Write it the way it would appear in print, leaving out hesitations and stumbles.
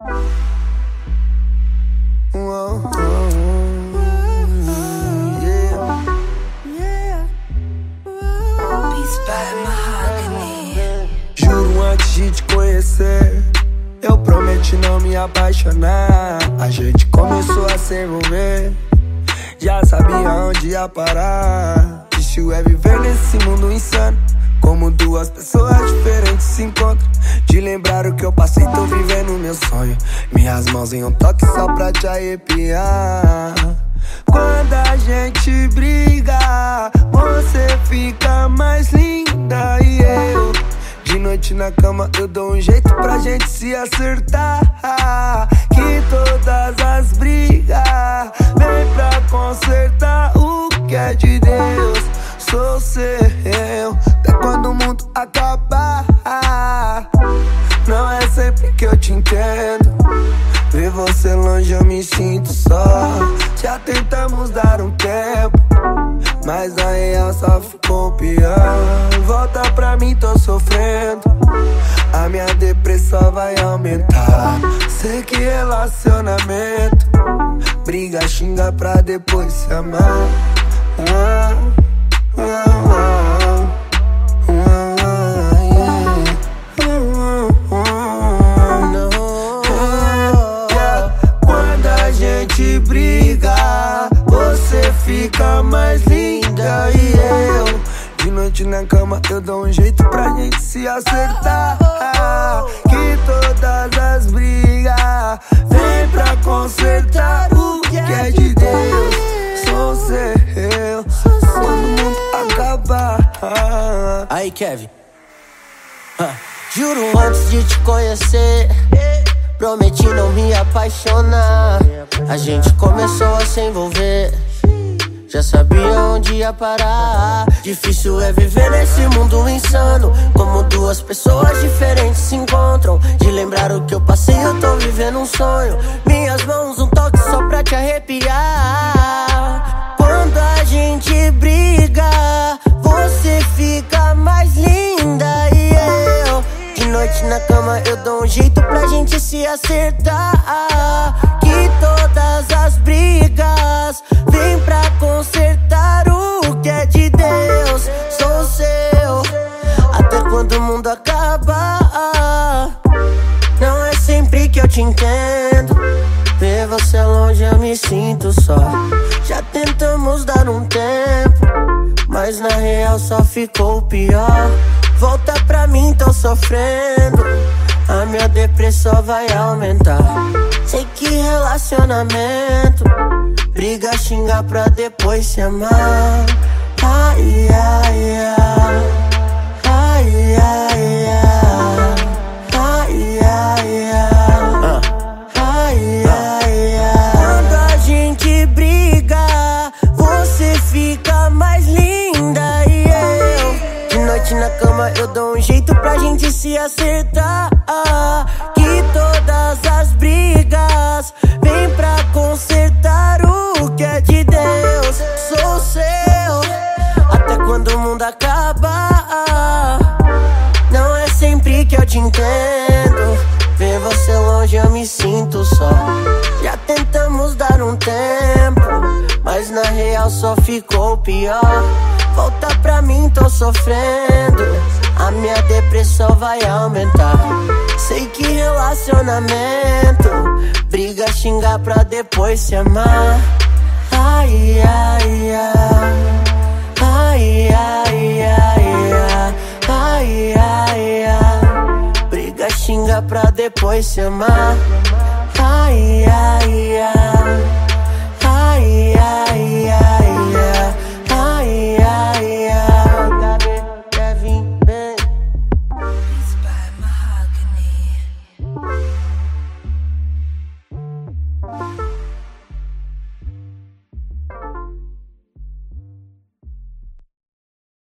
Juro antes de te conhecer, eu prometi não me apaixonar. A gente começou a se envolver, já sabia onde ia parar. Isso é viver nesse mundo insano, como duas pessoas diferentes se encontram. De lembrar o que eu passei, tô vivendo meu sonho. Minhas mãos em um toque só pra te arrepiar. Quando a gente briga, você fica mais linda. E eu, de noite na cama, eu dou um jeito pra gente se acertar. Que todas as brigas vem pra consertar. O que é de Deus, sou seu, até quando o mundo acabar. Não é sempre que eu te entendo, ver você longe eu me sinto só. Já tentamos dar um tempo, mas na real só ficou pior. Volta pra mim, tô sofrendo, a minha depressão vai aumentar. Sei que relacionamento, briga, xinga pra depois se amar. Quando a gente briga, você fica mais linda. E eu, de noite na cama, eu dou um jeito pra gente se acertar. Que todas as brigas vem pra consertar. O que é de Deus, sou seu, quando o mundo acabar. Aí, Kevin, juro antes de te conhecer, prometi não me apaixonar. A gente começou a se envolver, já sabia onde ia parar. Difícil é viver nesse mundo insano, como duas pessoas diferentes se encontram. De lembrar o que eu passei, eu tô vivendo um sonho. Minhas mãos, um toque só pra te arrepiar. Quando a gente briga, você fica mais linda. E eu, de noite na cama, eu dou um jeito pra gente se acertar. Que todas as brigas vem pra consertar. O que é de Deus, sou seu, até quando o mundo acabar. Não é sempre que eu te entendo, ver você longe eu me sinto só. Já tentamos dar um tempo, mas na real só ficou pior. Volta pra mim, tô sofrendo, a minha depressão vai aumentar. Sei que relacionamento, briga, xinga pra depois se amar. Ai, ai, ai, ai, ai, ai, ai, ai, ai, ai. Quando a gente briga, você fica mais linda. E eu, de noite na cama, eu dou um jeito pra gente se acertar. Que todas as brigas vem pra consertar. O que é de Deus, sou seu, até quando o mundo acabar. Não é sempre que eu te entendo, ver você longe eu me sinto só. Já tentamos dar um tempo, mas na real só ficou pior. Volta pra mim, tô sofrendo, a minha depressão vai aumentar. Sei que relacionamento, briga, xinga pra depois se amar. Ai, ai, ai, ai, ai, ai, ai, ai, ai. Briga, xinga pra depois se amar. Ai, ai.